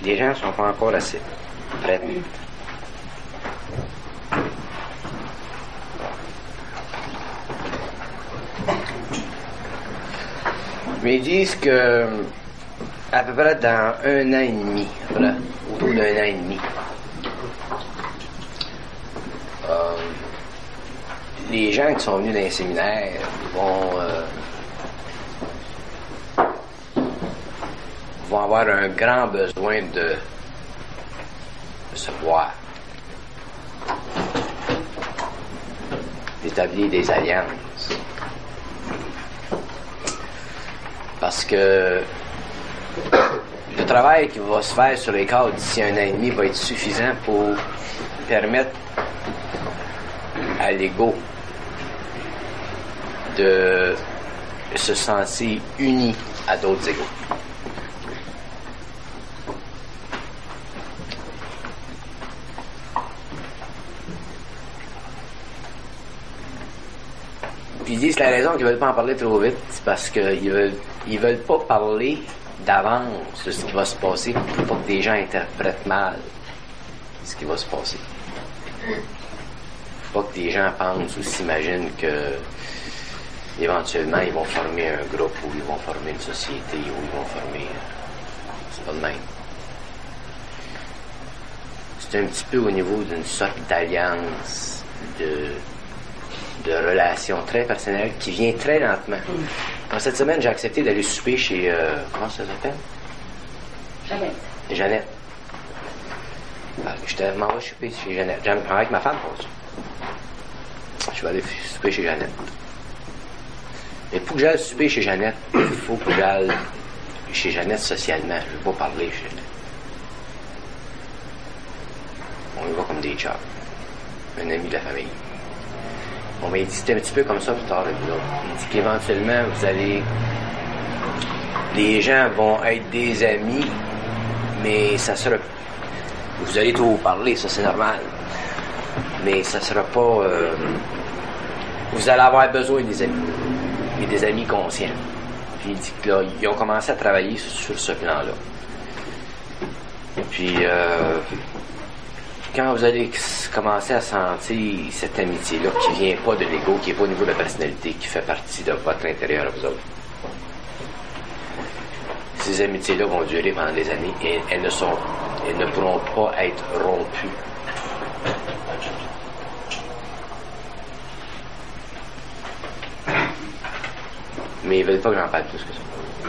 Les gens ne sont pas encore assez prêts. Mais ils disent que à peu près dans 1 an et demi, voilà, autour d'1 an et demi, les gens qui sont venus dans les séminaires vont avoir un grand besoin de se voir, d'établir des alliances. Parce que le travail qui va se faire sur les cadres d'ici 1 an et demi va être suffisant pour permettre à l'ego de se sentir uni à d'autres égos. Puis ils disent que la raison qu'ils ne veulent pas en parler trop vite, c'est parce qu'ils veulent pas parler d'avance de ce qui va se passer pour pas que des gens interprètent mal ce qui va se passer. Faut pas que des gens pensent ou s'imaginent que éventuellement ils vont former un groupe ou ils vont former une société ou ils vont former... C'est pas le même. C'est un petit peu au niveau d'une sorte d'alliance, de relations très personnelles qui vient très lentement. En cette semaine, j'ai accepté d'aller souper chez... comment ça s'appelle? Jeannette. Je m'en vais souper chez Jeannette. J'aime avec ma femme pour ça. Je vais aller souper chez Jeannette. Mais pour que j'aille souper chez Jeannette, il faut que j'aille chez Jeannette socialement. Je ne veux pas parler chez Jeannette. On y va comme des chars. Un ami de la famille. On m'a dit c'était un petit peu comme ça plus tard. Il dit qu'éventuellement, les gens vont être des amis, mais ça sera... Vous allez trop parler, ça c'est normal. Mais ça sera pas... vous allez avoir besoin des amis. Et des amis conscients. Puis il dit que là, ils ont commencé à travailler sur ce plan-là. Puis... quand vous allez commencer à sentir cette amitié-là qui vient pas de l'ego, qui n'est pas au niveau de la personnalité, qui fait partie de votre intérieur à vous autres, ces amitiés-là vont durer pendant des années et elles ne pourront pas être rompues. Mais ils ne veulent pas que j'en parle plus que ça.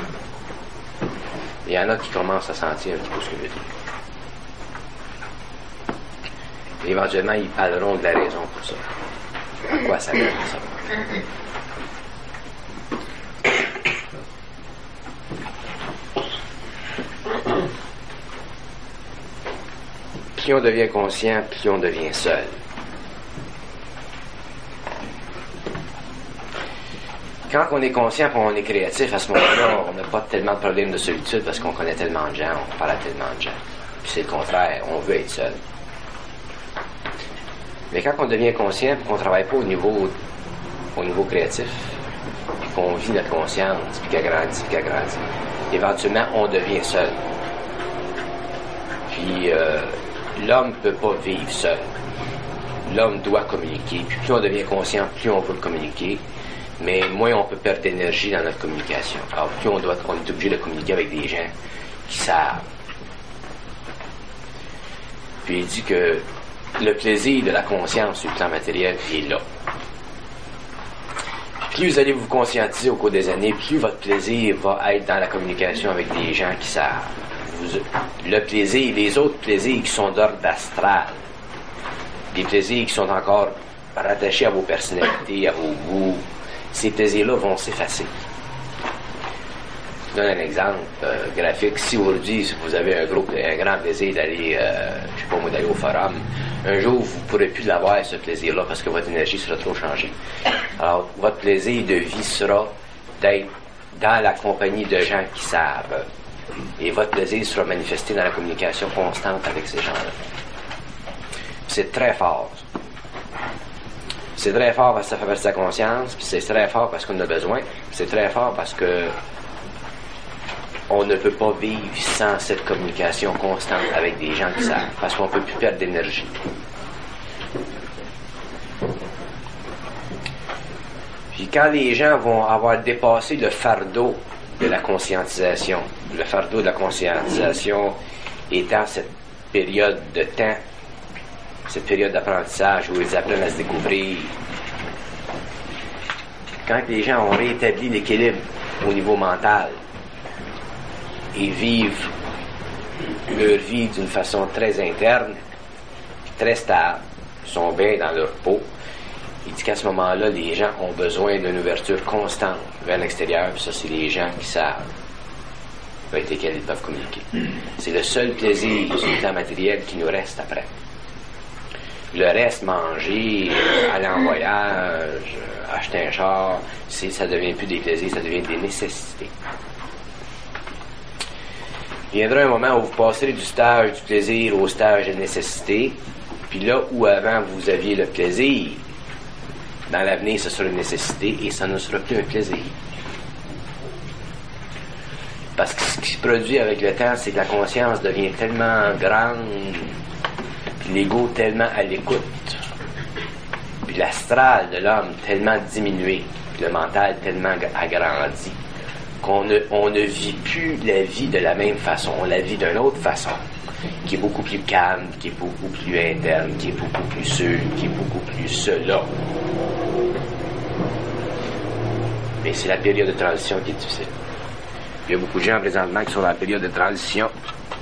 Il y en a qui commencent à sentir un petit peu ce que je veux dire. Et éventuellement, ils parleront de la raison pour ça. À quoi ça mène, ça? Plus on devient conscient, plus on devient seul. Quand on est conscient et on est créatif, à ce moment-là, on n'a pas tellement de problème de solitude parce qu'on connaît tellement de gens, on parle à tellement de gens. Puis c'est le contraire, on veut être seul. Mais quand on devient conscient et qu'on ne travaille pas au niveau créatif, et qu'on vit notre conscience, puis qu'elle grandit, éventuellement, on devient seul. Puis l'homme ne peut pas vivre seul. L'homme doit communiquer. Puis plus on devient conscient, plus on veut communiquer, mais moins on peut perdre d'énergie dans notre communication. Alors plus on est obligé de communiquer avec des gens qui savent. Puis il dit que le plaisir de la conscience sur le plan matériel est là. Plus vous allez vous conscientiser au cours des années, plus votre plaisir va être dans la communication avec des gens qui savent. Le plaisir, les autres plaisirs qui sont d'ordre astral, des plaisirs qui sont encore rattachés à vos personnalités, à vos goûts, ces plaisirs-là vont s'effacer. Je donne un exemple graphique. Si aujourd'hui vous avez un grand plaisir d'aller, d'aller au forum, un jour vous ne pourrez plus l'avoir ce plaisir-là parce que votre énergie sera trop changée. Alors votre plaisir de vie sera d'être dans la compagnie de gens qui savent. Et votre plaisir sera manifesté dans la communication constante avec ces gens-là. C'est très fort. C'est très fort parce que ça fait partie de sa conscience, puis c'est très fort parce qu'on a besoin, c'est très fort parce que on ne peut pas vivre sans cette communication constante avec des gens qui savent, parce qu'on ne peut plus perdre d'énergie. Puis quand les gens vont avoir dépassé le fardeau de la conscientisation, le fardeau de la conscientisation étant cette période de temps, cette période d'apprentissage où ils apprennent à se découvrir, quand les gens ont rétabli l'équilibre au niveau mental et vivent leur vie d'une façon très interne, très stable, sont bien dans leur peau, il dit qu'à ce moment-là, les gens ont besoin d'une ouverture constante vers l'extérieur, puis ça, c'est les gens qui savent, avec lesquels ils peuvent communiquer. C'est le seul plaisir sur le plan matériel qui nous reste après. Le reste, manger, aller en voyage, acheter un char, ça devient plus des plaisirs, ça devient des nécessités. Il viendra un moment où vous passerez du stage du plaisir au stage de nécessité, puis là où avant vous aviez le plaisir, dans l'avenir ce sera une nécessité et ça ne sera plus un plaisir. Parce que ce qui se produit avec le temps, c'est que la conscience devient tellement grande, puis l'ego tellement à l'écoute, puis l'astral de l'homme tellement diminué, puis le mental tellement agrandi, qu'on ne vit plus la vie de la même façon, on la vit d'une autre façon, qui est beaucoup plus calme, qui est beaucoup plus interne, qui est beaucoup plus sûr, qui est beaucoup plus cela. Mais c'est la période de transition qui est difficile. Il y a beaucoup de gens présentement qui sont dans la période de transition,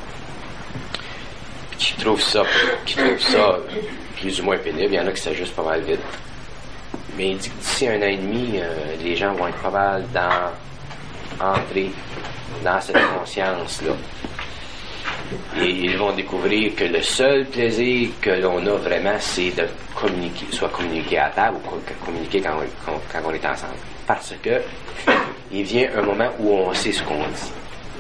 qui trouvent ça plus ou moins pénible. Il y en a qui s'ajustent pas mal vite. Mais il dit que d'ici 1 an et demi, les gens vont être pas mal entrer dans cette conscience-là. Et ils vont découvrir que le seul plaisir que l'on a vraiment, c'est de communiquer, soit communiquer à table ou communiquer quand on est ensemble. Parce que il vient un moment où on sait ce qu'on dit.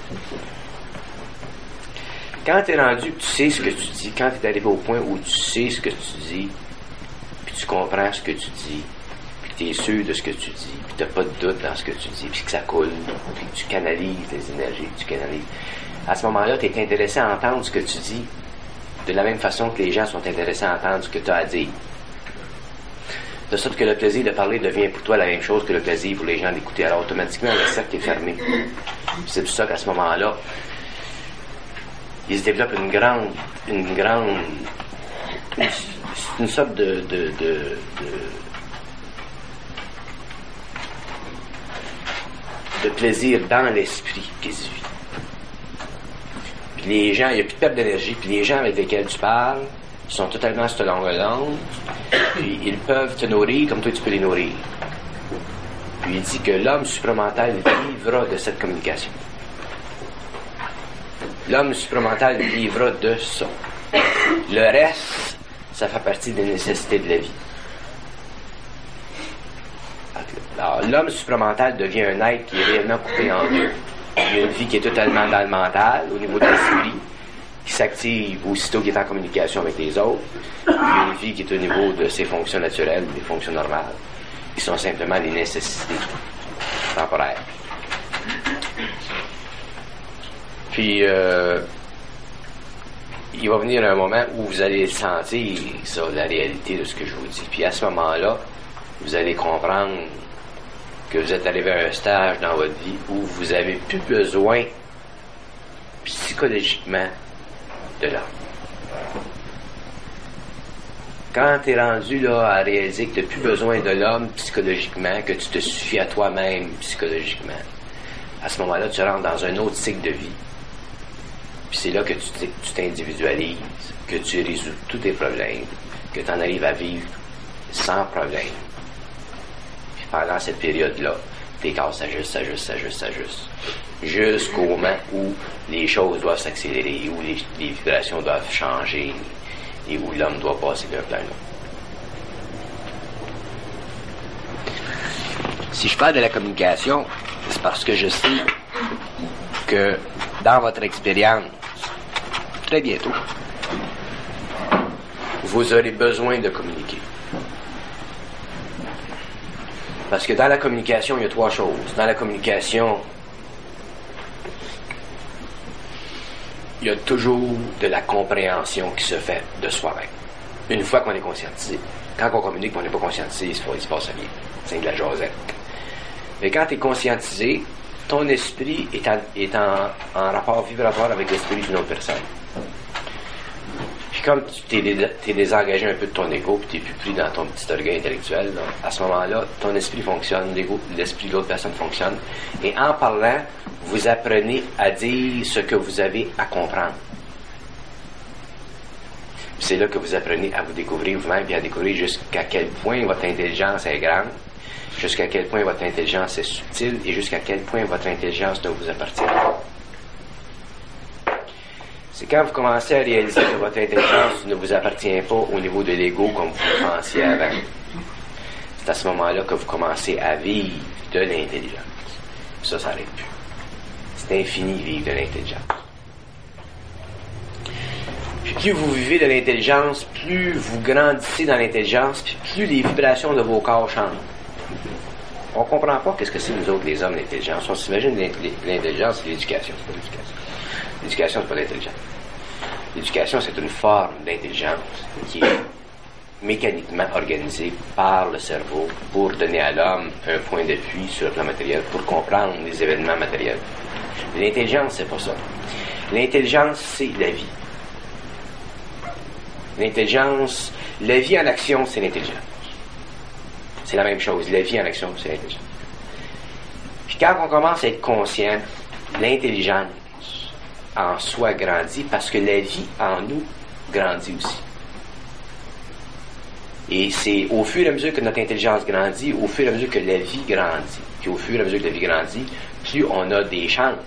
Quand tu es rendu, tu sais ce que tu dis, quand tu es arrivé au point où tu sais ce que tu dis, puis tu comprends ce que tu dis, puis tu es sûr de ce que tu dis, puis tu n'as pas de doute dans ce que tu dis, puis que ça coule, puis que tu canalises les énergies, tu canalises. À ce moment-là, tu es intéressé à entendre ce que tu dis de la même façon que les gens sont intéressés à entendre ce que tu as à dire. De sorte que le plaisir de parler devient pour toi la même chose que le plaisir pour les gens d'écouter. Alors automatiquement, le cercle est fermé. C'est pour ça qu'à ce moment-là, il se développe une sorte de plaisir dans l'esprit qui se vit. Puis les gens, il n'y a plus de perte d'énergie, puis les gens avec lesquels tu parles sont totalement sur ta longueur d'onde, puis ils peuvent te nourrir comme toi tu peux les nourrir. Puis il dit que l'homme supramental vivra de cette communication. L'homme supramental vivra de ça. Le reste, ça fait partie des nécessités de la vie. Alors, l'homme supramental devient un être qui est réellement coupé en deux. Il y a une vie qui est totalement dans le mental, au niveau de l'esprit, qui s'active aussitôt qu'il est en communication avec les autres. Il y a une vie qui est au niveau de ses fonctions naturelles, des fonctions normales, qui sont simplement des nécessités temporaires. Puis, il va venir un moment où vous allez sentir ça, la réalité de ce que je vous dis. Puis à ce moment-là, vous allez comprendre que vous êtes arrivé à un stage dans votre vie où vous avez plus besoin psychologiquement de l'homme. Quand tu es rendu là à réaliser que tu n'as plus besoin de l'homme psychologiquement, que tu te suffis à toi-même psychologiquement, à ce moment-là, tu rentres dans un autre cycle de vie. Puis c'est là que tu t'individualises, que tu résous tous tes problèmes, que tu en arrives à vivre sans problème. Puis pendant cette période-là, tes corps s'ajustent. Jusqu'au moment où les choses doivent s'accélérer, où les vibrations doivent changer et où l'homme doit passer d'un plan à l'autre. Si je parle de la communication, c'est parce que je sais que dans votre expérience, très bientôt, vous aurez besoin de communiquer. Parce que dans la communication, il y a 3 choses. Dans la communication, il y a toujours de la compréhension qui se fait de soi-même. Une fois qu'on est conscientisé. Quand on communique et qu'on n'est pas conscientisé, il se passe rien. C'est de la jasette. Mais quand tu es conscientisé, ton esprit est en rapport vibratoire avec l'esprit d'une autre personne. Puis comme tu t'es désengagé un peu de ton ego, puis tu n'es plus pris dans ton petit orgueil intellectuel, là, à ce moment-là, ton esprit fonctionne, l'esprit de l'autre personne fonctionne. Et en parlant, vous apprenez à dire ce que vous avez à comprendre. C'est là que vous apprenez à vous découvrir vous-même et à découvrir jusqu'à quel point votre intelligence est grande, jusqu'à quel point votre intelligence est subtile et jusqu'à quel point votre intelligence doit vous appartenir. C'est quand vous commencez à réaliser que votre intelligence ne vous appartient pas au niveau de l'ego comme vous le pensiez avant. C'est à ce moment-là que vous commencez à vivre de l'intelligence. Ça n'arrête plus. C'est infini vivre de l'intelligence. Puis plus vous vivez de l'intelligence, plus vous grandissez dans l'intelligence, puis plus les vibrations de vos corps changent. On ne comprend pas qu'est-ce que c'est nous autres les hommes l'intelligence. On s'imagine l'intelligence, c'est l'éducation. C'est pas l'éducation. L'éducation, c'est pas l'intelligence. L'éducation, c'est une forme d'intelligence qui est mécaniquement organisée par le cerveau pour donner à l'homme un point d'appui sur le plan matériel, pour comprendre les événements matériels. L'intelligence, c'est pas ça. L'intelligence, c'est la vie. L'intelligence, la vie en action, c'est l'intelligence. C'est la même chose. La vie en action, c'est l'intelligence. Puis quand on commence à être conscient, l'intelligence en soi grandit parce que la vie en nous grandit aussi. Et c'est au fur et à mesure que notre intelligence grandit, au fur et à mesure que la vie grandit, puis au fur et à mesure que la vie grandit, plus on a des chances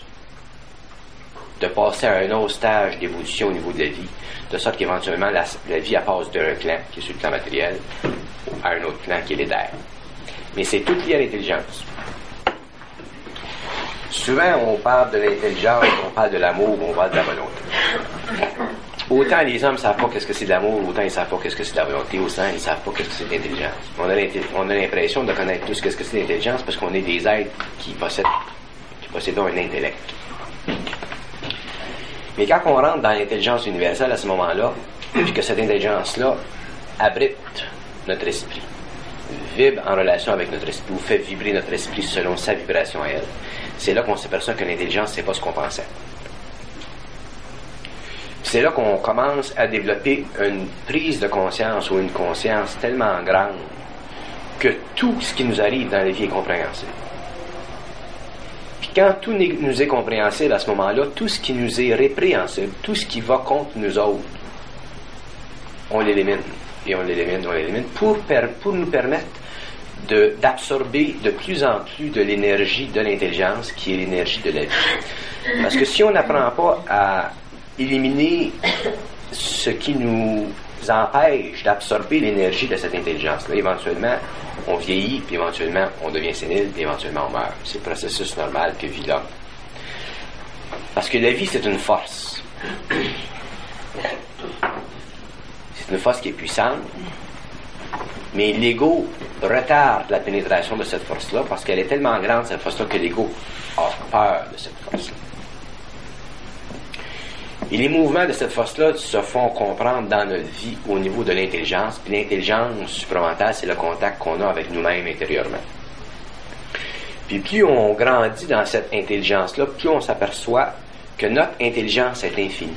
de passer à un autre stage d'évolution au niveau de la vie, de sorte qu'éventuellement la vie elle passe d'un plan qui est sur le plan matériel à un autre plan qui est l'éther. Mais c'est tout lié à l'intelligence. Souvent on parle de l'intelligence, on parle de l'amour, on parle de la volonté. Autant les hommes ne savent pas qu'est-ce que c'est de l'amour, autant ils ne savent pas qu'est-ce que c'est de la volonté, autant ils ne savent pas qu'est-ce que c'est de l'intelligence. On a l'impression de connaître tout ce que c'est de l'intelligence parce qu'on est des êtres qui possédent un intellect. Mais quand on rentre dans l'intelligence universelle à ce moment-là, puis que cette intelligence-là abrite notre esprit, vibre en relation avec notre esprit, ou fait vibrer notre esprit selon sa vibration à elle, c'est là qu'on s'aperçoit que l'intelligence, c'est pas ce qu'on pensait. Puis c'est là qu'on commence à développer une prise de conscience ou une conscience tellement grande que tout ce qui nous arrive dans la vie est compréhensible. Puis quand tout nous est compréhensible à ce moment-là, tout ce qui nous est répréhensible, tout ce qui va contre nous autres, on l'élimine. Et on l'élimine pour nous permettre d'absorber de plus en plus de l'énergie de l'intelligence qui est l'énergie de la vie. Parce que si on n'apprend pas à éliminer ce qui nous empêche d'absorber l'énergie de cette intelligence-là, éventuellement, on vieillit, puis éventuellement, on devient sénile, puis éventuellement, on meurt. C'est le processus normal que vit l'homme. Parce que la vie, c'est une force. C'est une force qui est puissante, mais l'ego retarde la pénétration de cette force-là parce qu'elle est tellement grande, cette force-là, que l'ego a peur de cette force-là. Et les mouvements de cette force-là se font comprendre dans notre vie au niveau de l'intelligence, puis l'intelligence supramentale, c'est le contact qu'on a avec nous-mêmes intérieurement. Puis plus on grandit dans cette intelligence-là, plus on s'aperçoit que notre intelligence est infinie.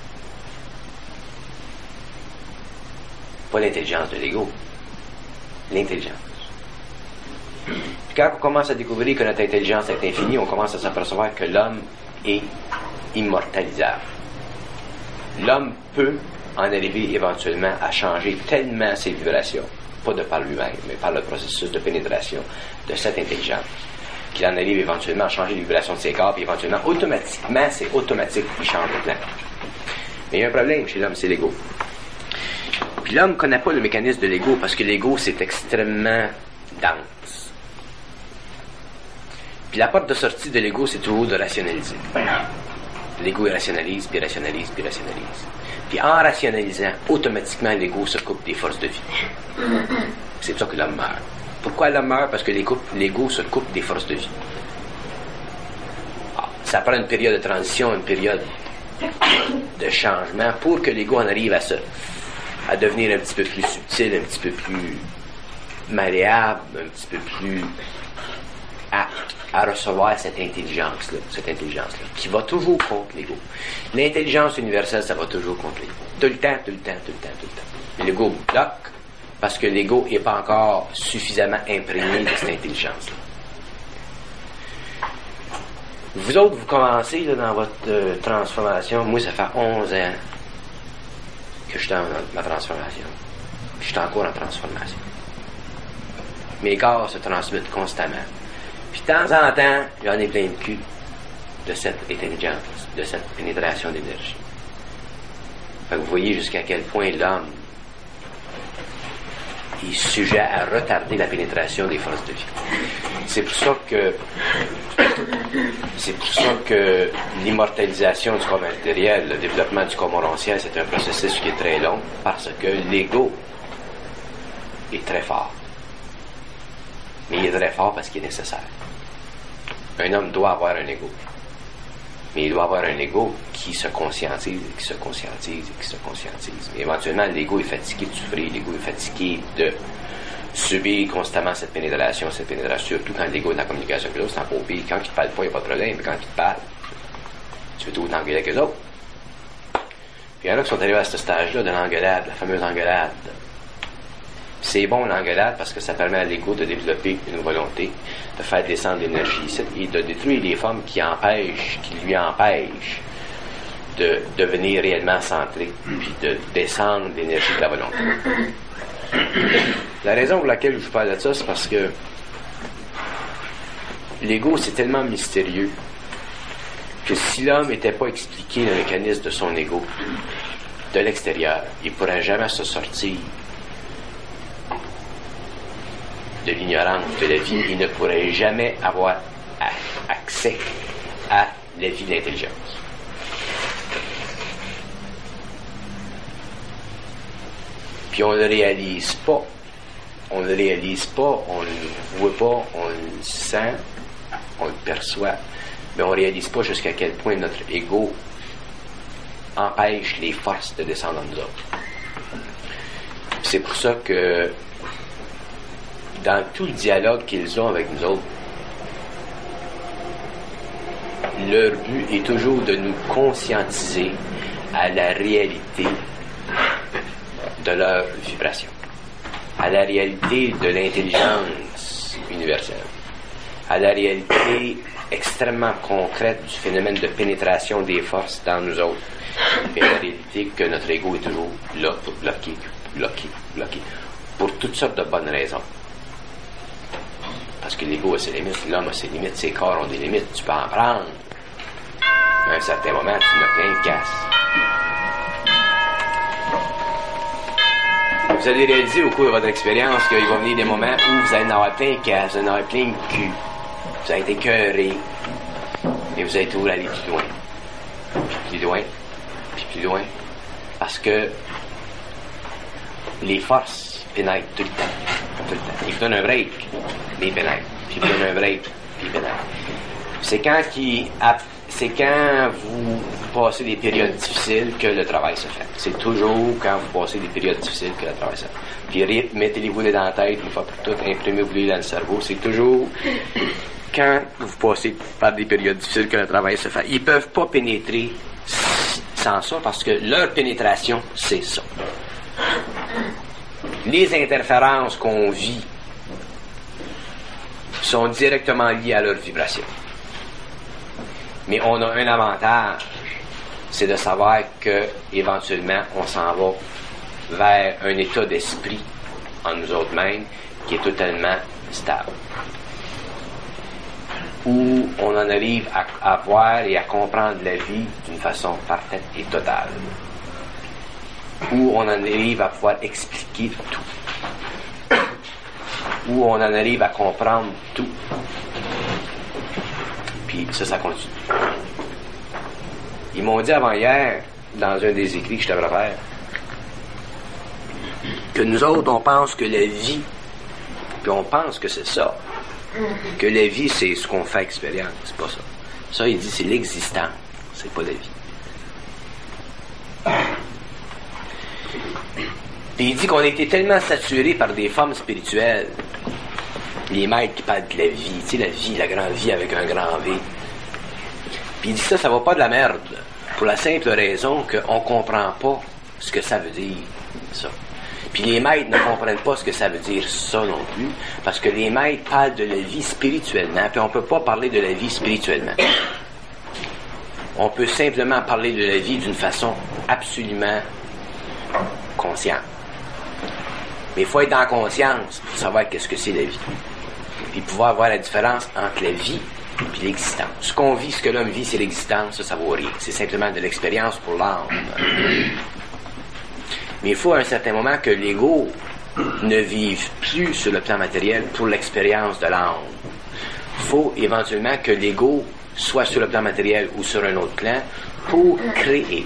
Pas l'intelligence de l'ego, l'intelligence. Puis quand on commence à découvrir que notre intelligence est infinie, on commence à s'apercevoir que l'homme est immortalisable. L'homme peut en arriver éventuellement à changer tellement ses vibrations, pas de par lui-même, mais par le processus de pénétration de cette intelligence, qu'il en arrive éventuellement à changer les vibrations de ses corps, puis éventuellement, automatiquement, c'est automatique, il change de plan. Mais il y a un problème chez l'homme, c'est l'ego. Puis l'homme ne connaît pas le mécanisme de l'ego parce que l'ego, c'est extrêmement dense. Puis la porte de sortie de l'ego, c'est toujours de rationaliser. L'ego, il rationalise, puis rationalise, puis rationalise. Puis en rationalisant, automatiquement, l'ego se coupe des forces de vie. C'est pour ça que l'homme meurt. Pourquoi l'homme meurt? Parce que l'ego se coupe des forces de vie. Ça prend une période de transition, une période de changement pour que l'ego en arrive à devenir un petit peu plus subtil, un petit peu plus malléable, un petit peu plus apte à recevoir cette intelligence-là, qui va toujours contre l'ego. L'intelligence universelle, ça va toujours contre l'ego. Tout le temps. Mais l'ego bloque parce que l'ego n'est pas encore suffisamment imprégné de cette intelligence-là. Vous autres, vous commencez là, dans votre transformation. Moi, ça fait 11 ans que je suis dans ma transformation. Je suis encore en transformation. Mes corps se transmettent constamment. Puis de temps en temps, j'en ai plein de cul de cette intelligence, de cette pénétration d'énergie. Fait que vous voyez jusqu'à quel point l'homme est sujet à retarder la pénétration des forces de vie. C'est pour ça que l'immortalisation du corps matériel, le développement du corps morontiel, c'est un processus qui est très long parce que l'ego est très fort. Mais il est très fort parce qu'il est nécessaire. Un homme doit avoir un ego. Mais il doit avoir un ego qui se conscientise, Mais éventuellement, l'ego est fatigué de souffrir, l'ego est fatigué de subir constamment cette pénétration, surtout quand l'ego est en communication avec les autres, c'est encore pire. Quand il te parle pas, il n'y a pas de problème, mais quand il te parle, tu veux tout t'engueuler avec les autres. Puis il y en a qui sont arrivés à ce stage-là de l'engueulade, la fameuse engueulade. C'est bon l'engueulade parce que ça permet à l'ego de développer une volonté, de faire descendre l'énergie ici et de détruire les formes qui lui empêchent de devenir réellement centré, puis de descendre l'énergie de la volonté. La raison pour laquelle je vous parle de ça, c'est parce que l'ego, c'est tellement mystérieux que si l'homme n'était pas expliqué le mécanisme de son ego de l'extérieur, il ne pourrait jamais se sortir de l'ignorance de la vie, il ne pourrait jamais avoir accès à la vie de l'intelligence. Puis on ne le réalise pas. On ne le voit pas, on le sent, on le perçoit, mais on ne réalise pas jusqu'à quel point notre ego empêche les forces de descendre en nous autres. C'est pour ça que dans tout le dialogue qu'ils ont avec nous autres, leur but est toujours de nous conscientiser à la réalité de leur vibration, à la réalité de l'intelligence universelle, à la réalité extrêmement concrète du phénomène de pénétration des forces dans nous autres, et la réalité que notre ego est toujours là pour bloquer, pour toutes sortes de bonnes raisons. Parce que l'ego a ses limites, l'homme a ses limites, ses corps ont des limites, tu peux en prendre. À un certain moment, tu n'as plein de casse. Vous allez réaliser au cours de votre expérience qu'il va venir des moments où vous allez en avoir plein de casse, vous allez en avoir plein de cul, vous allez être écœuré, et vous allez toujours aller plus loin. Puis plus loin, parce que les forces pénètrent tout le temps. Ils vous donnent un break, mais ils pénètrent. Puis ils vous donnent un break, puis ils pénètrent. C'est quand vous passez des périodes difficiles que le travail se fait. C'est toujours quand vous passez des périodes difficiles que le travail se fait. Puis mettez-les-vous dans la tête, une fois pour toutes, imprimez-vous-les dans le cerveau. C'est toujours quand vous passez par des périodes difficiles que le travail se fait. Ils ne peuvent pas pénétrer sans ça parce que leur pénétration, c'est ça. Les interférences qu'on vit sont directement liées à leur vibration. Mais on a un avantage, c'est de savoir que éventuellement on s'en va vers un état d'esprit en nous autres mêmes qui est totalement stable. Où on en arrive à voir et à comprendre la vie d'une façon parfaite et totale. Où on en arrive à pouvoir expliquer tout. Où on en arrive à comprendre tout. Puis ça continue. Ils m'ont dit avant-hier, dans un des écrits que je devrais faire, que nous autres, on pense que la vie, puis on pense que c'est ça, que la vie, c'est ce qu'on fait expérience. C'est pas ça. Ça, il dit, c'est l'existence, c'est pas la vie. Puis il dit qu'on a été tellement saturés par des formes spirituelles, les maîtres qui parlent de la vie, tu sais, la vie, la grande vie avec un grand V. Puis il dit ça va pas de la merde, pour la simple raison qu'on comprend pas ce que ça veut dire, ça. Puis les maîtres ne comprennent pas ce que ça veut dire ça non plus, parce que les maîtres parlent de la vie spirituellement, puis on peut pas parler de la vie spirituellement. On peut simplement parler de la vie d'une façon absolument consciente. Mais il faut être dans la conscience pour savoir qu'est-ce que c'est la vie. Puis pouvoir voir la différence entre la vie et l'existence. Ce qu'on vit, ce que l'homme vit, c'est l'existence, ça vaut rien. C'est simplement de l'expérience pour l'âme. Mais il faut à un certain moment que l'ego ne vive plus sur le plan matériel pour l'expérience de l'âme. Il faut éventuellement que l'ego soit sur le plan matériel ou sur un autre plan pour créer.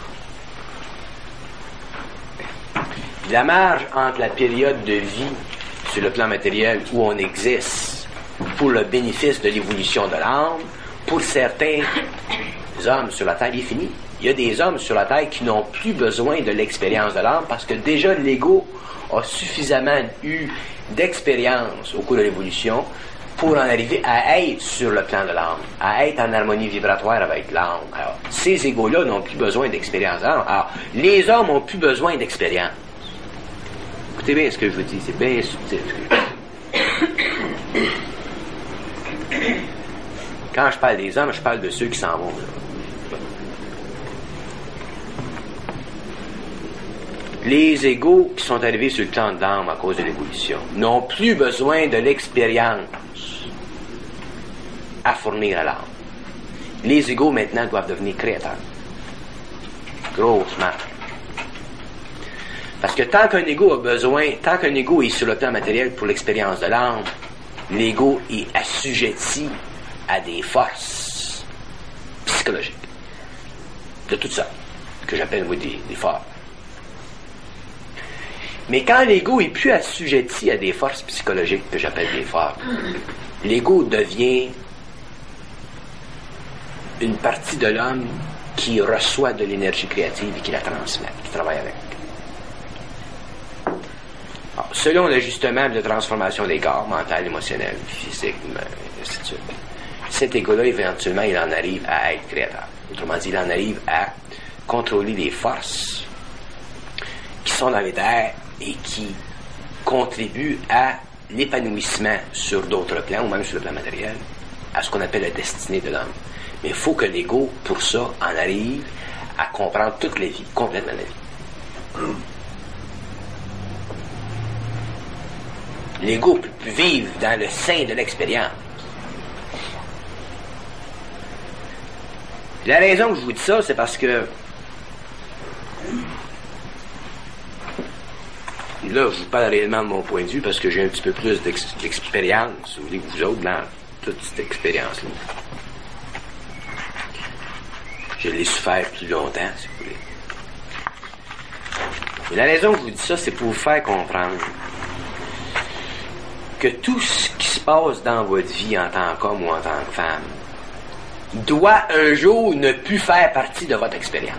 La marge entre la période de vie sur le plan matériel où on existe pour le bénéfice de l'évolution de l'âme, pour certains hommes sur la Terre, il est fini. Il y a des hommes sur la Terre qui n'ont plus besoin de l'expérience de l'âme parce que déjà l'ego a suffisamment eu d'expérience au cours de l'évolution pour en arriver à être sur le plan de l'âme, à être en harmonie vibratoire avec l'âme. Alors, ces égos-là n'ont plus besoin d'expérience de l'âme. Alors, les hommes n'ont plus besoin d'expérience. Écoutez bien ce que je vous dis, c'est bien subtil ce que je dis. Quand je parle des hommes, je parle de ceux qui s'en vont. Là. Les égos qui sont arrivés sur le plan de l'âme à cause de l'évolution n'ont plus besoin de l'expérience à fournir à l'âme. Les égos maintenant doivent devenir créateurs. Grosse marque. Parce que tant qu'un ego a besoin, tant qu'un ego est sur le plan matériel pour l'expérience de l'âme, l'ego est assujetti à des forces psychologiques. De toutes sortes, que j'appelle moi des forces. Mais quand l'ego est plus assujetti à des forces psychologiques que j'appelle des forces, l'ego devient une partie de l'homme qui reçoit de l'énergie créative et qui la transmet, qui travaille avec. Alors, selon l'ajustement de la transformation des corps, mental, émotionnel, physique, ainsi de suite, cet ego-là, éventuellement, il en arrive à être créateur. Autrement dit, il en arrive à contrôler les forces qui sont dans les terres et qui contribuent à l'épanouissement sur d'autres plans, ou même sur le plan matériel, à ce qu'on appelle la destinée de l'homme. Mais il faut que l'ego, pour ça, en arrive à comprendre toute la vie, complètement la vie. L'ego peut vivre dans le sein de l'expérience. La raison que je vous dis ça, c'est parce que là, je vous parle réellement de mon point de vue parce que j'ai un petit peu plus d'expérience, si vous voulez, que vous autres, dans toute cette expérience-là. Je l'ai souffert plus longtemps, si vous voulez. Et la raison que je vous dis ça, c'est pour vous faire comprendre que tout ce qui se passe dans votre vie en tant qu'homme ou en tant que femme doit un jour ne plus faire partie de votre expérience.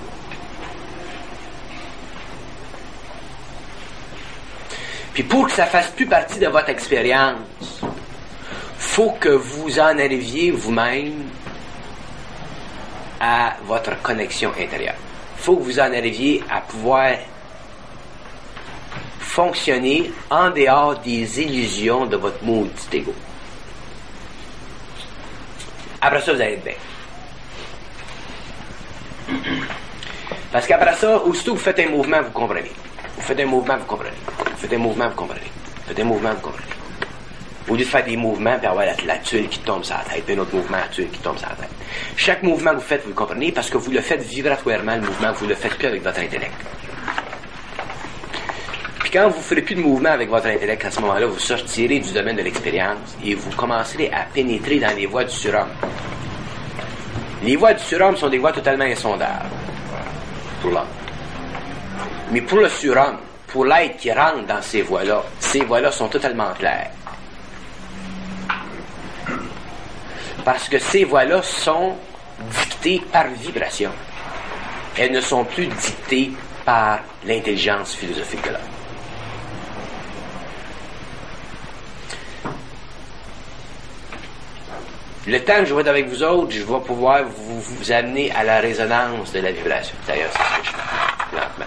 Puis pour que ça fasse plus partie de votre expérience, faut que vous en arriviez vous-même à votre connexion intérieure. Faut que vous en arriviez à pouvoir fonctionner en dehors des illusions de votre maudit ego. Après ça, vous allez être bien. Parce qu'après ça, aussitôt que vous faites un mouvement, vous comprenez. Vous faites un mouvement, vous comprenez. Vous faites un mouvement, vous comprenez. Vous faites un mouvement, vous comprenez. Au lieu de faire des mouvements, puis avoir la tuile qui tombe sur la tête, puis un autre mouvement, la tuile qui tombe sur la tête. Chaque mouvement que vous faites, vous le comprenez, parce que vous le faites vibratoirement, le mouvement, vous le faites plus avec votre intellect. Puis quand vous ne ferez plus de mouvement avec votre intellect, à ce moment-là, vous sortirez du domaine de l'expérience et vous commencerez à pénétrer dans les voies du surhomme. Les voies du surhomme sont des voies totalement insondables pour l'homme. Mais pour le surhomme, pour l'être qui rentre dans ces voies-là sont totalement claires. Parce que ces voies-là sont dictées par vibration. Elles ne sont plus dictées par l'intelligence philosophique de l'homme. Le temps que je vais être avec vous autres, je vais pouvoir vous amener à la résonance de la vibration. D'ailleurs, c'est ce que je fais, lentement.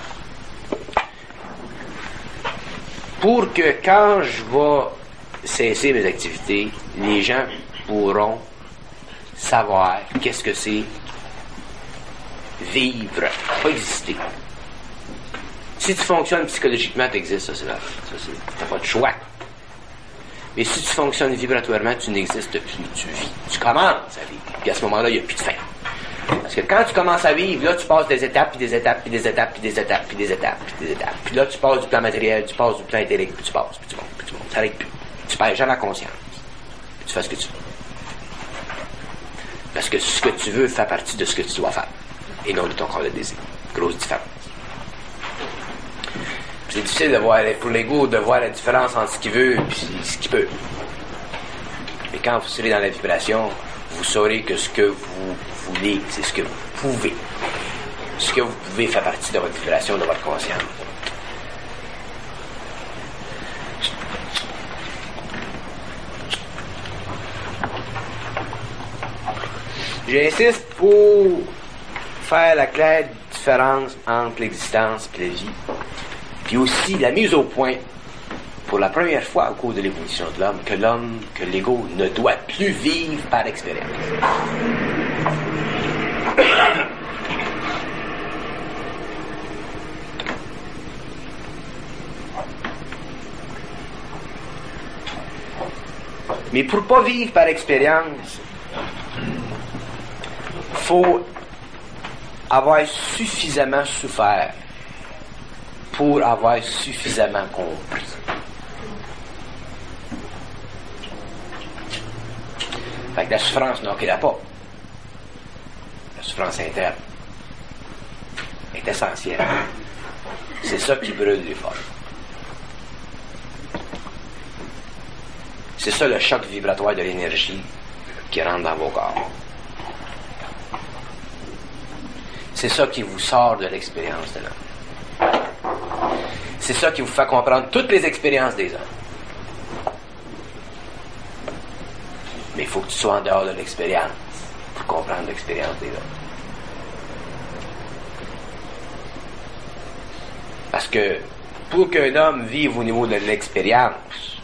Pour que quand je vais cesser mes activités, les gens pourront savoir qu'est-ce que c'est vivre, pas exister. Si tu fonctionnes psychologiquement, tu existes, ça c'est là. T'as pas de choix. Mais si tu fonctionnes vibratoirement, tu n'existes plus, tu vis. Tu commences à vivre. Puis à ce moment-là, il n'y a plus de fin. Parce que quand tu commences à vivre, là, tu passes des étapes, puis des étapes, puis des étapes, puis des étapes, puis des étapes, puis des étapes. Puis là, tu passes du plan matériel, tu passes du plan intellect, puis tu passes, puis tu montes, puis tu montes. Ça n'arrête plus. Tu perds jamais la conscience. Puis tu fais ce que tu veux. Parce que ce que tu veux fait partie de ce que tu dois faire. Et non de ton corps de désir. Grosse différence. C'est difficile de voir, pour l'ego, de voir la différence entre ce qu'il veut et ce qu'il peut. Mais quand vous serez dans la vibration, vous saurez que ce que vous voulez, c'est ce que vous pouvez. Ce que vous pouvez fait partie de votre vibration, de votre conscience. J'insiste pour faire la claire différence entre l'existence et la vie. Puis aussi la mise au point, pour la première fois au cours de l'évolution de l'homme, que l'ego ne doit plus vivre par expérience. Mais pour ne pas vivre par expérience, il faut avoir suffisamment souffert pour avoir suffisamment compris. Fait que la souffrance n'occupera pas. La souffrance interne est essentielle. C'est ça qui brûle les forges. C'est ça le choc vibratoire de l'énergie qui rentre dans vos corps. C'est ça qui vous sort de l'expérience de l'homme. C'est ça qui vous fait comprendre toutes les expériences des hommes. Mais il faut que tu sois en dehors de l'expérience pour comprendre l'expérience des hommes. Parce que pour qu'un homme vive au niveau de l'expérience,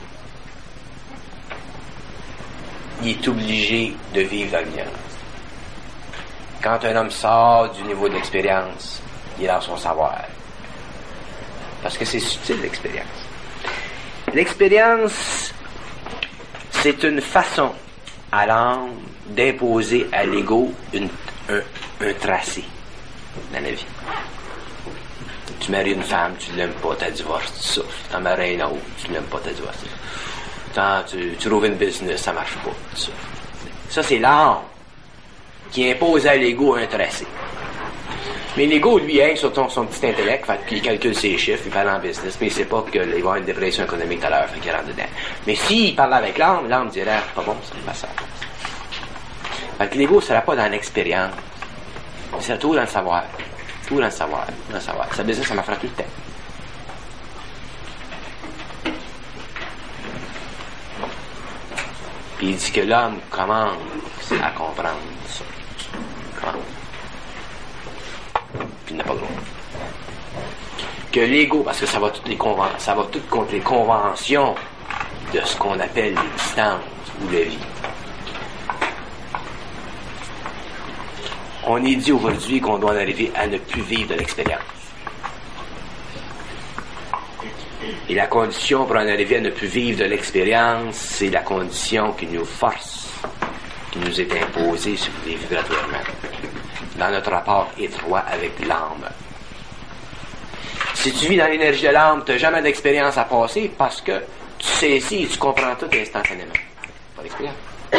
il est obligé de vivre dans l'ignorance. Quand un homme sort du niveau de l'expérience, il est dans son savoir. Parce que c'est subtil, l'expérience. L'expérience, c'est une façon à l'âme d'imposer à l'ego un tracé dans la vie. Tu maries une femme, tu ne l'aimes pas, tu as divorce, tu souffres. Tu en maries une autre, tu ne l'aimes pas, tu as divorce. Tu rouvres une business, ça ne marche pas, tu souffres. Ça, c'est l'âme qui impose à l'ego un tracé. Mais l'ego, lui, hein, sur son petit intellect, fait qu'il calcule ses chiffres, il parle en business, mais il sait pas qu'il va y avoir une dépression économique tout à l'heure, fait qu'il rentre dedans. Mais s'il parle avec l'âme dirait, pas bon, ça n'est pas ça. Fait que l'ego ne sera pas dans l'expérience. Il sera tout dans le savoir. Tout dans le savoir. Tout dans le savoir. Sa business, ça m'en fera tout le temps. Puis il dit que l'homme commence à comprendre ça. Comment? Puis il n'a pas le droit. Que l'ego, parce que ça va tout contre les conventions de ce qu'on appelle l'existence ou la vie. On est dit aujourd'hui qu'on doit en arriver à ne plus vivre de l'expérience. Et la condition pour en arriver à ne plus vivre de l'expérience, c'est la condition qui nous force, qui nous est imposée, si vous voulez, vibratoirement, dans notre rapport étroit avec l'âme. Si tu vis dans l'énergie de l'âme, tu n'as jamais d'expérience à passer parce que tu saisis et tu comprends tout instantanément. Pas d'expérience.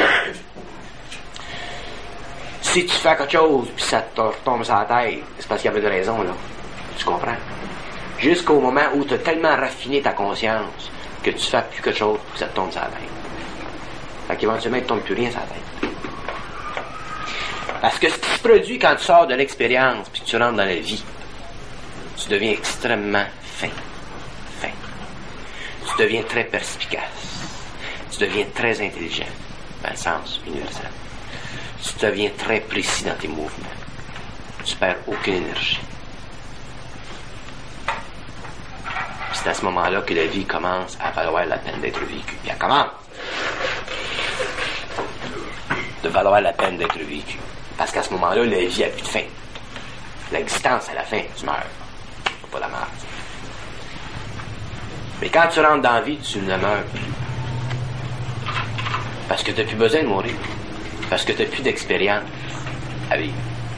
Si tu fais quelque chose puis ça te retombe sur la tête, c'est parce qu'il y avait une raison, là. Tu comprends? Jusqu'au moment où tu as tellement raffiné ta conscience que tu fais plus quelque chose puis ça te tombe sur la tête. Fait qu'éventuellement, il ne tombe plus rien sur la tête. Parce que ce qui se produit quand tu sors de l'expérience puis que tu rentres dans la vie, Tu deviens extrêmement fin. Fin. Tu deviens très perspicace. Tu deviens très intelligent, dans le sens universel. Tu deviens très précis dans tes mouvements. Tu perds aucune énergie. C'est à ce moment-là que la vie commence à valoir la peine d'être vécue. Puis elle commence de valoir la peine d'être vécue. Parce qu'à ce moment-là, la vie n'a plus de fin. L'existence à la fin, tu meurs. Pas la mort. Mais quand tu rentres dans la vie, tu ne meurs plus. Parce que tu n'as plus besoin de mourir. Parce que tu n'as plus d'expérience à vivre.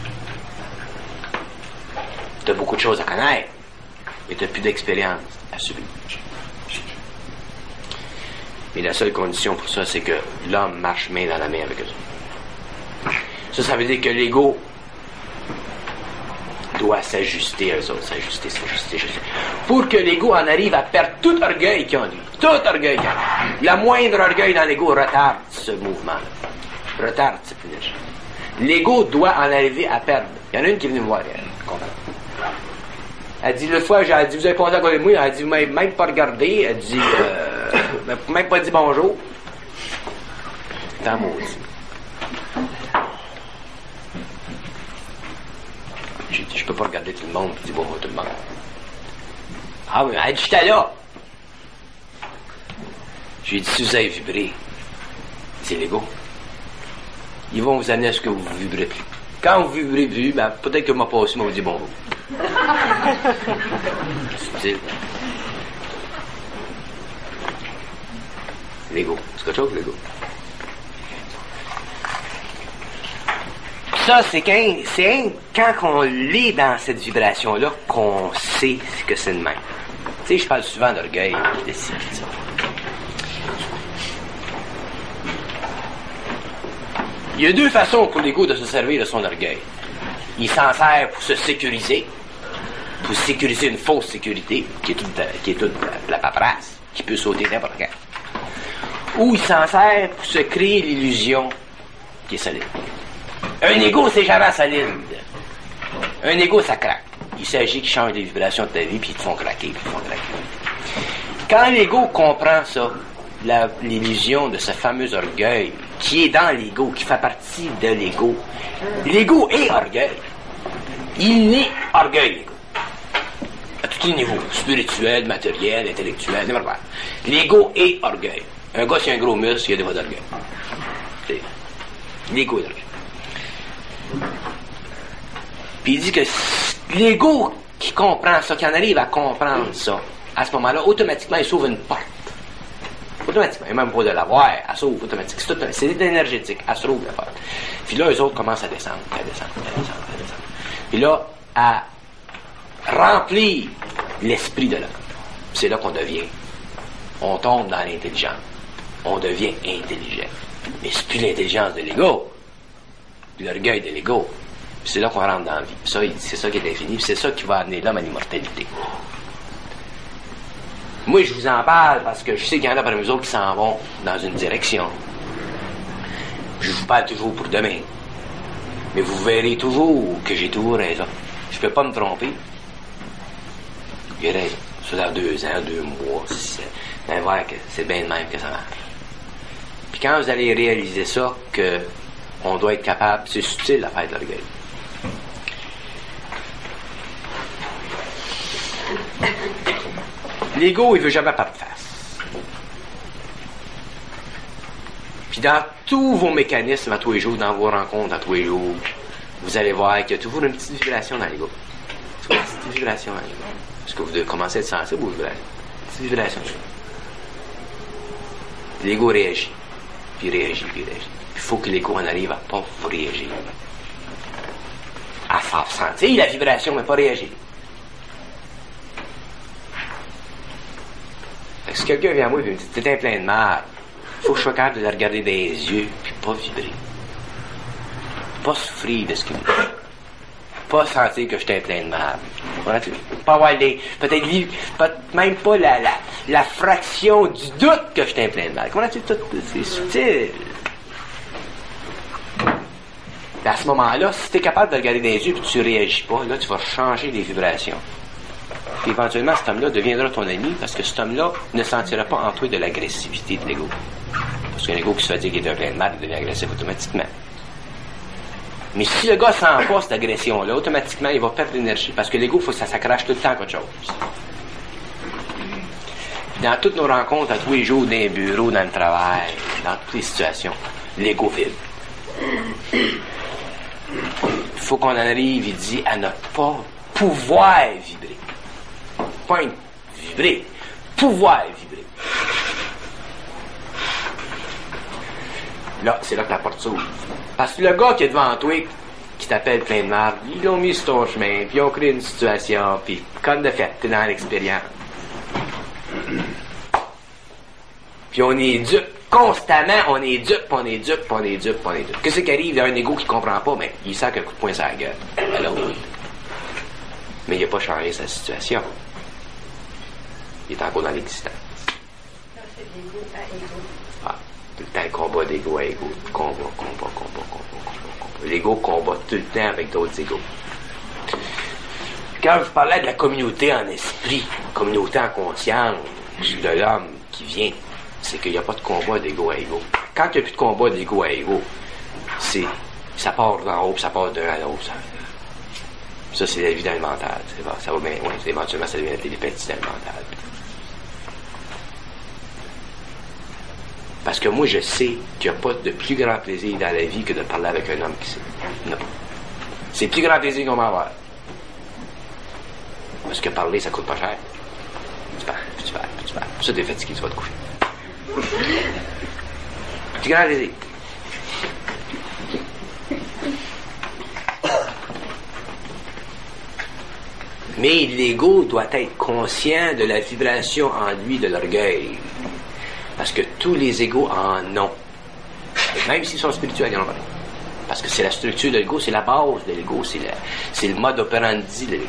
Tu as beaucoup de choses à connaître, mais tu n'as plus d'expérience à subir. Mais la seule condition pour ça, c'est que l'homme marche main dans la main avec eux. Ça veut dire que l'ego doit s'ajuster à eux autres, s'ajuster. Pour que l'ego en arrive à perdre tout orgueil qu'il y a en lui. Tout orgueil qu'il y a. La moindre orgueil dans l'ego retarde ce mouvement-là. Retarde cette énergie. L'ego doit en arriver à perdre. Il y en a une qui est venue me voir, elle comprend. Elle dit, l'autre fois, j'ai dit, vous avez passé à côté de moi, elle dit, vous m'avez même pas regardé, elle dit, même pas dit bonjour. T'en maudit. J'ai dit, je peux pas regarder tout le monde et dire bonjour tout le monde. Ah oui, elle dit, j'étais là. J'ai dit, si vous avez vibré, c'est l'ego. Ils vont vous amener à ce que vous ne vibrez plus. Quand vous vibrez plus, ben, peut-être que moi pas aussi, moi vous dit bonjour. Subtil. L'ego. C'est quelque chose, l'ego. Ça, c'est quand on est dans cette vibration-là qu'on sait que c'est le même. Tu sais, je parle souvent d'orgueil. Il y a deux façons pour l'ego de se servir de son orgueil. Il s'en sert pour se sécuriser, pour sécuriser une fausse sécurité, qui est toute la paperasse, qui peut sauter n'importe quand. Ou il s'en sert pour se créer l'illusion qui est solide. Un ego, c'est jamais solide. Un ego, ça craque. Il s'agit qu'ils changent les vibrations de ta vie, puis ils te font craquer, Quand l'ego comprend ça, l'illusion de ce fameux orgueil, qui est dans l'ego, qui fait partie de l'ego. L'ego est orgueil. Il est orgueil, l'ego. À tous les niveaux, spirituel, matériel, intellectuel, n'importe quoi. L'ego est orgueil. Un gars, c'est un gros muscle, il y a des voix d'orgueil. L'ego est orgueil. Puis il dit que l'ego qui comprend ça, qui en arrive à comprendre ça, à ce moment-là, automatiquement, il s'ouvre une porte. Automatiquement, et même pour de l'avoir, elle s'ouvre automatiquement. C'est énergétique, elle s'ouvre la porte. Puis là, eux autres commencent à descendre. Puis là, à remplir l'esprit de l'homme. C'est là qu'on devient. On tombe dans l'intelligence. On devient intelligent. Mais c'est plus l'intelligence de l'ego. L'orgueil de l'ego. C'est là qu'on rentre dans la vie. Ça, c'est ça qui est infini. C'est ça qui va amener l'homme à l'immortalité. Moi, je vous en parle parce que je sais qu'il y en a parmi vous autres qui s'en vont dans une direction. Je vous parle toujours pour demain. Mais vous verrez toujours que j'ai toujours raison. Je peux pas me tromper. J'ai raison. Ça dans 2 ans, 2 mois, 6 ans. Ben, voir que c'est bien de même que ça marche. Puis quand vous allez réaliser ça, que on doit être capable, c'est subtil l'affaire de l'orgueil. L'ego, il veut jamais perdre face. Puis dans tous vos mécanismes à tous les jours, dans vos rencontres à tous les jours, vous allez voir qu'il y a toujours une petite vibration dans l'ego. Toujours une petite vibration dans l'ego. Parce que vous devez commencer à être sensible aux vibrations. Une petite vibration. L'ego réagit. Puis réagit. Il faut que l'ego en arrive à pas vous réagir. À faire sentir la vibration, mais pas réagir. Fait que si quelqu'un vient à moi et me dit t'es un plein de merde, il faut que je sois capable de la regarder dans les yeux puis pas vibrer. Pas souffrir de ce qu'il me dit. Pas sentir que j'étais plein de merde. Pas avoir peut-être même pas la fraction du doute que j'étais plein de merde. Comment tu tout? C'est subtil. À ce moment-là, si tu es capable de regarder dans les yeux et tu réagis pas, là, tu vas changer les vibrations. éventuellement, cet homme-là deviendra ton ami parce que cet homme-là ne sentira pas en toi de l'agressivité de l'ego. Parce qu'un ego qui se fait dire qu'il est un plein de mal, il devient agressif automatiquement. Mais si le gars sent pas cette agression-là, automatiquement, il va perdre l'énergie. Parce que l'ego, il faut que ça s'accroche tout le temps à quelque chose. Dans toutes nos rencontres, à tous les jours, dans les bureaux, dans le travail, dans toutes les situations, l'ego vibre. Il faut qu'on en arrive, il dit, à ne pas pouvoir vibrer. Pas vibrer, pouvoir vibrer. Là, c'est là que la porte s'ouvre. Parce que le gars qui est devant toi, qui t'appelle plein de marde, ils l'ont mis sur ton chemin, puis ils ont créé une situation, puis comme de fait, t'es dans l'expérience. Puis on est dupe. Constamment, on est dupe, on est dupe, on est dupe, on est dupe. Qu'est-ce qui arrive? Il y a un ego qui comprend pas, mais il sent qu'un coup de poing sur la gueule. Alors oui. Mais il n'a pas changé sa situation. Il est encore dans l'existence. C'est d'ego à ego. Ah, tout le temps, combat d'ego à ego. Combat. L'ego combat tout le temps avec d'autres égos. Quand je parlais de la communauté en esprit, communauté en conscience de l'homme qui vient, c'est qu'il n'y a pas de combat d'ego à ego. Quand il n'y a plus de combat d'ego à ego, ça part d'en haut, ça part d'un à l'autre. Ça, c'est la vie dans le mental. Ça va bien, ouais, éventuellement, ça devient la télépathie dans le mental. Parce que moi, je sais qu'il n'y a pas de plus grand plaisir dans la vie que de parler avec un homme qui sait. Non. C'est le plus grand plaisir qu'on va avoir. Parce que parler, ça coûte pas cher. Tu parles. Pour ça, t'es fatigué, tu vas te coucher. Plus grand plaisir. Mais l'ego doit être conscient de la vibration en lui de l'orgueil. Parce que tous les égos en ont. Et même s'ils sont spirituels, ils en ont. Parce que c'est la structure de l'ego, c'est la base de l'ego, c'est le mode operandi de l'ego.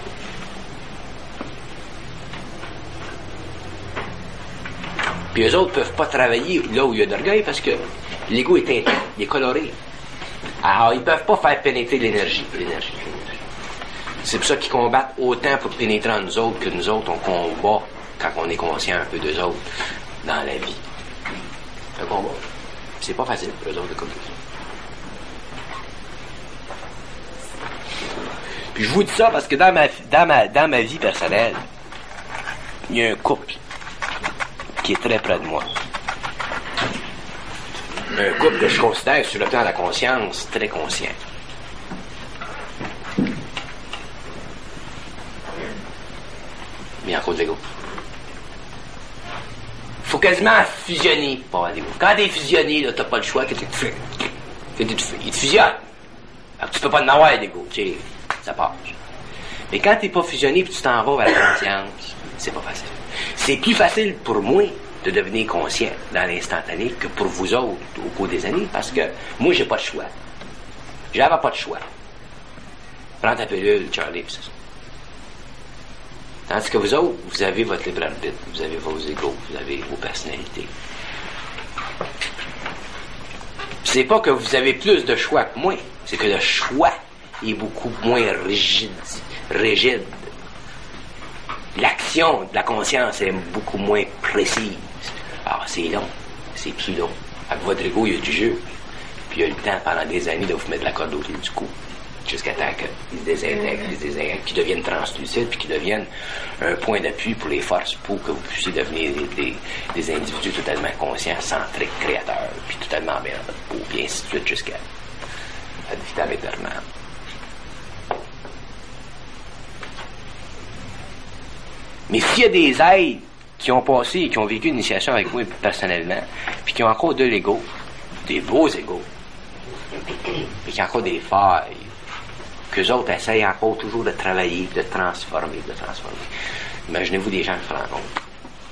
Puis eux autres ne peuvent pas travailler là où il y a de l'orgueil parce que l'ego est intact, il est coloré. Alors, ils ne peuvent pas faire pénétrer l'énergie. C'est pour ça qu'ils combattent autant pour pénétrer en nous autres que nous autres, on combat quand on est conscient un peu d'eux autres dans la vie. Un combat. C'est pas facile pour eux autres de communiquer. Puis je vous dis ça parce que dans ma vie personnelle, il y a un couple qui est très près de moi. Un couple que je considère sur le plan de la conscience très conscient. Mais en cause d'ego. Faut quasiment fusionner pour avoir des mots. Quand t'es fusionné, là, t'as pas le choix, qu'est-ce que tu fais? Il te fusionne. Alors, tu peux pas en avoir d'ego, tu sais, ça passe. Mais quand t'es pas fusionné puis tu t'en vas vers la conscience, c'est pas facile. C'est plus facile pour moi de devenir conscient dans l'instantané que pour vous autres au cours des années, parce que moi, j'ai pas de choix. J'avais pas de choix. Prends ta pilule, Charlie, pis c'est ça. Tandis que vous autres, vous avez votre libre arbitre, vous avez vos égos, vous avez vos personnalités. C'est pas que vous avez plus de choix que moi, c'est que le choix est beaucoup moins rigide. L'action de la conscience est beaucoup moins précise. Alors, c'est long, c'est plus long. Avec votre ego, il y a du jeu. Puis il y a le temps, pendant des années, de vous mettre la corde autour du cou. Jusqu'à temps qu'ils se désintègrent, qu'ils deviennent translucides, puis qu'ils deviennent un point d'appui pour les forces, pour que vous puissiez devenir des individus totalement conscients, centriques, créateurs, puis totalement bien dans votre peau, puis ainsi de suite, jusqu'à ad vitam aeternam. Mais s'il y a des êtres qui ont passé et qui ont vécu une initiation avec moi personnellement, puis qui ont encore de l'ego, des beaux égos, mais qui ont encore des failles, qu'eux autres essayent encore toujours de travailler, de transformer. Imaginez-vous des gens qui se rencontrent.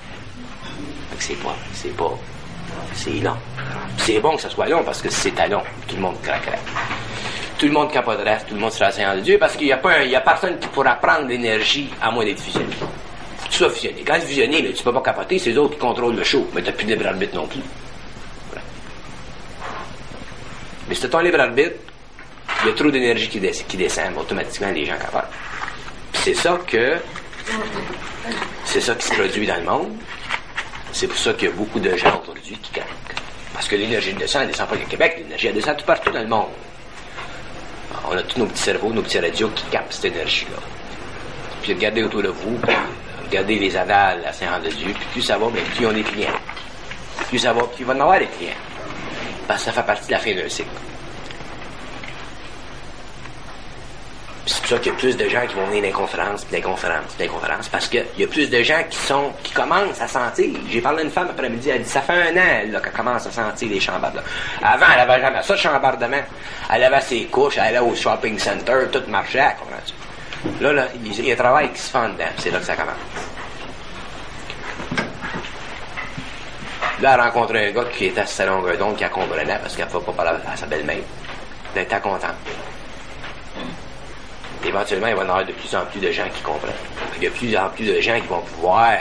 C'est long. C'est bon que ça soit long parce que si c'est long, tout le monde craquerait. Tout le monde capoterait, tout le monde serait Seigneur de Dieu parce qu'il n'y a personne qui pourra prendre l'énergie à moins d'être fusionné. Tu sois fusionné. Quand tu es fusionné, mais tu peux pas capoter, c'est eux autres qui contrôlent le show, mais tu n'as plus de libre arbitre non plus. Voilà. Mais si tu as ton libre arbitre, il y a trop d'énergie qui descend, automatiquement les gens capotent. C'est ça que C'est ça qui se produit dans le monde. C'est pour ça qu'il y a beaucoup de gens aujourd'hui qui captent. Parce que l'énergie descend, elle descend pas au Québec, l'énergie elle descend tout partout dans le monde. On a tous nos petits cerveaux, nos petits radios qui captent cette énergie-là. Puis regardez autour de vous, puis regardez les annales à Saint-Jean-de-Dieu, puis plus ça va, mais plus on est clients. Plus ça va, plus il va en avoir des clients. Parce que ça fait partie de la fin d'un cycle. Puis c'est pour ça qu'il y a plus de gens qui vont venir dans les conférences, puis dans les conférences, parce qu'il y a plus de gens qui commencent à sentir. J'ai parlé à une femme après-midi, elle dit, ça fait 1 an là, qu'elle commence à sentir les chambardements. Avant, elle n'avait jamais ça, le chambardement. Elle avait ses couches, elle allait au shopping center, tout marchait, comprends-tu? Là, il y a un travail qui se fait en dedans, c'est là que ça commence. Là, elle a rencontré un gars qui était à sa longueur d'onde, qui la comprenait, parce qu'elle ne pouvait pas parler à sa belle-mère. Elle était contente. Éventuellement, il va y avoir de plus en plus de gens qui comprennent. Il y a de plus en plus de gens qui vont pouvoir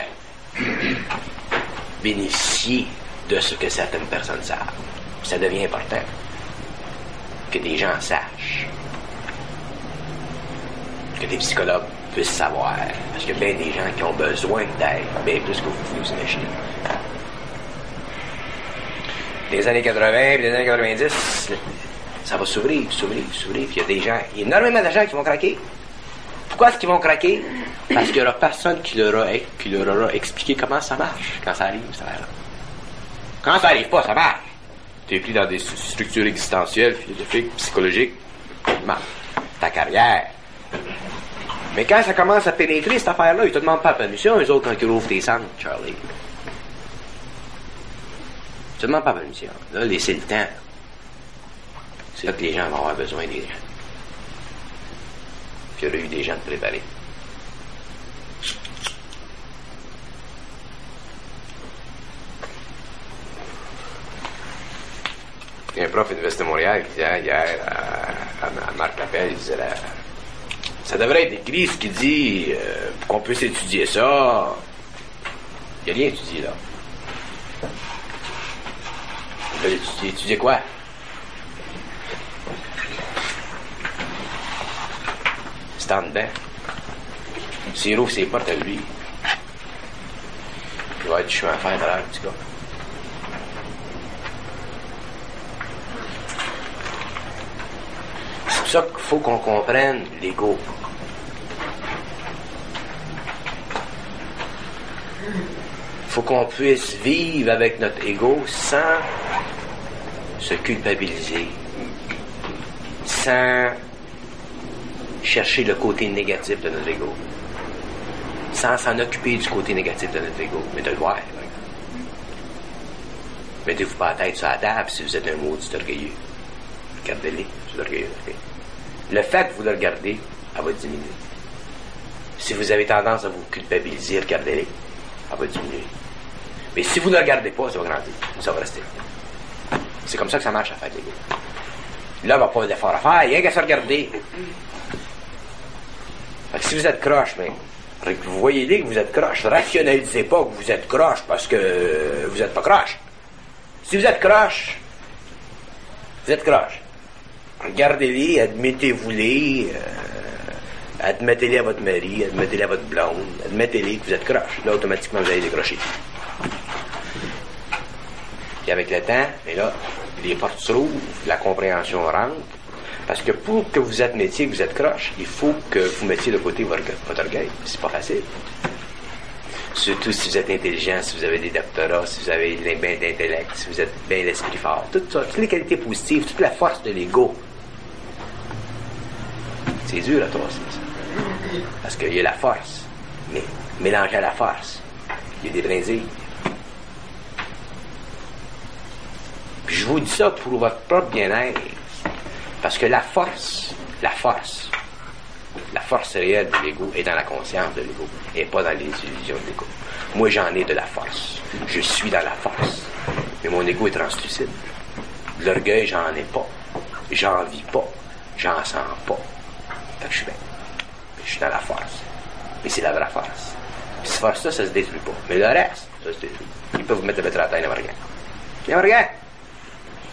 bénéficier de ce que certaines personnes savent. Ça devient important que des gens sachent. Que des psychologues puissent savoir. Parce qu'il y a bien des gens qui ont besoin d'aide, bien plus que vous pouvez vous imaginer. Les années 80 et les années 90, ça va s'ouvrir. Puis il y a des gens, il y a énormément de gens qui vont craquer. Pourquoi est-ce qu'ils vont craquer? Parce qu'il n'y aura personne qui leur aura expliqué comment ça marche quand ça arrive, ça arrive. Quand ça arrive pas, ça marche. Tu es pris dans des structures existentielles, philosophiques, psychologiques, marche. Ta carrière. Mais quand ça commence à pénétrer cette affaire-là, ils te demandent pas la permission, eux autres, quand ils rouvrent tes centres, Charlie. Tu te demandes pas la permission. Là, laissez le temps. C'est là que les gens vont avoir besoin des gens. Puis il y aurait eu des gens de préparés. Il y a un prof de l'Université de Montréal qui disait hier à Marc Lapelle, il disait ça devrait être écrit ce qu'il dit qu'on puisse étudier ça. Il n'y a rien étudié là. Étudier quoi? C'est en dedans. S'il ouvre ses portes à lui, il va être du chemin à faire derrière, petit gars. C'est pour ça qu'il faut qu'on comprenne l'ego. Il faut qu'on puisse vivre avec notre ego sans se culpabiliser, sans chercher le côté négatif de notre ego, sans s'en occuper du côté négatif de notre ego, mais de le voir. Mettez-vous pas la tête sur la table si vous êtes un maudit orgueilleux. Regardez-les, vous orgueilleux. Le fait de vous le regarder, elle va diminuer. Si vous avez tendance à vous culpabiliser, regardez-les, elle va diminuer. Mais si vous ne le regardez pas, ça va grandir, ça va rester. C'est comme ça que ça marche, la fête, les gars. Là, il va pas d'effort à faire, il y a qu'à se regarder. Fait que si vous êtes croche, mais vous voyez-les que vous êtes croche, rationalisez pas que vous êtes croche parce que vous êtes pas croche. Si vous êtes croche, vous êtes croche. Regardez-les, admettez-vous-les, admettez-les à votre mari, admettez-les à votre blonde, admettez-les que vous êtes croche. Là, automatiquement, vous allez décrocher. Puis avec le temps, et là, les portes s'ouvrent, la compréhension rentre, parce que pour que vous admettiez que vous êtes croche, il faut que vous mettiez de côté votre orgueil. C'est pas facile. Surtout si vous êtes intelligent, si vous avez des doctorats, si vous avez bien d'intellect, si vous êtes bien l'esprit fort. Tout ça, toutes les qualités positives, toute la force de l'ego. C'est dur à tracer, ça. Parce qu'il y a la force, mais mélangé à la force, il y a des brindilles. Puis je vous dis ça pour votre propre bien-être. Parce que la force réelle de l'ego est dans la conscience de l'ego et pas dans les illusions de l'ego. Moi, j'en ai de la force. Je suis dans la force. Mais mon ego est translucide. L'orgueil, j'en ai pas. J'en vis pas. J'en sens pas. Fait que je suis bien. Je suis dans la force. Mais c'est la vraie force. Puis cette force-là, ça se détruit pas. Mais le reste, ça se détruit. Ils peuvent vous mettre le mettre à la tête, n'importe rien. N'importe rien.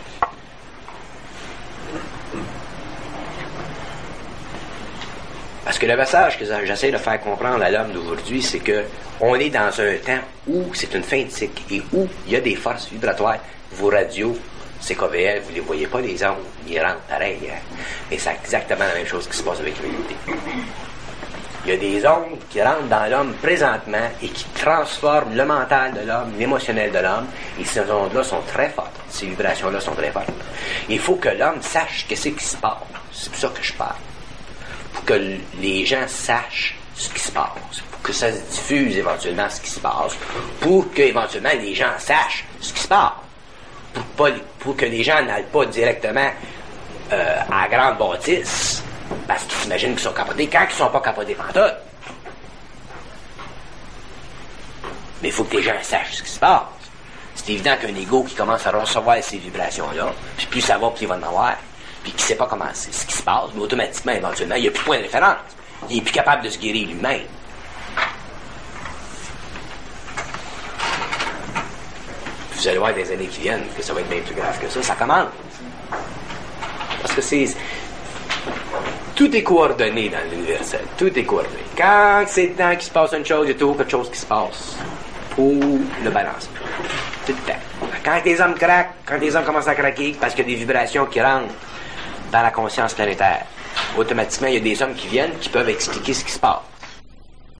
Parce Parce que le message que j'essaie de faire comprendre à l'homme d'aujourd'hui, c'est que on est dans un temps où c'est une fin de cycle et où il y a des forces vibratoires. Vos radios, CKVL, vous ne les voyez pas, les ondes, ils rentrent pareil. Hein? Mais c'est exactement la même chose qui se passe avec l'humanité. Il y a des ondes qui rentrent dans l'homme présentement et qui transforment le mental de l'homme, l'émotionnel de l'homme. Et ces ondes-là sont très fortes. Ces vibrations-là sont très fortes. Il faut que l'homme sache qu'est-ce qui se passe. C'est pour ça que je parle. Pour que les gens sachent ce qui se passe. Pour que ça se diffuse éventuellement ce qui se passe. Pour que éventuellement les gens sachent ce qui se passe. Pour que les gens n'aillent pas directement à la grande bâtisse. Parce qu'ils s'imaginent qu'ils sont capotés quand ils ne sont pas capotés pantoute. Mais il faut que les gens sachent ce qui se passe. C'est évident qu'un ego qui commence à recevoir ces vibrations-là, puis plus ça va, plus il va en avoir, puis qui ne sait pas comment c'est ce qui se passe, mais automatiquement, éventuellement, il n'y a plus de point de référence. Il n'est plus capable de se guérir lui-même. Vous allez voir des années qui viennent que ça va être bien plus grave que ça. Ça commence. Parce que c'est... Tout est coordonné dans l'universel. Tout est coordonné. Quand c'est le temps qu'il se passe une chose, il y a toujours quelque chose qui se passe pour le balancer. Tout le temps. Quand les hommes craquent, quand les hommes commencent à craquer, parce qu'il y a des vibrations qui rentrent dans la conscience planétaire, automatiquement, il y a des hommes qui viennent qui peuvent expliquer ce qui se passe.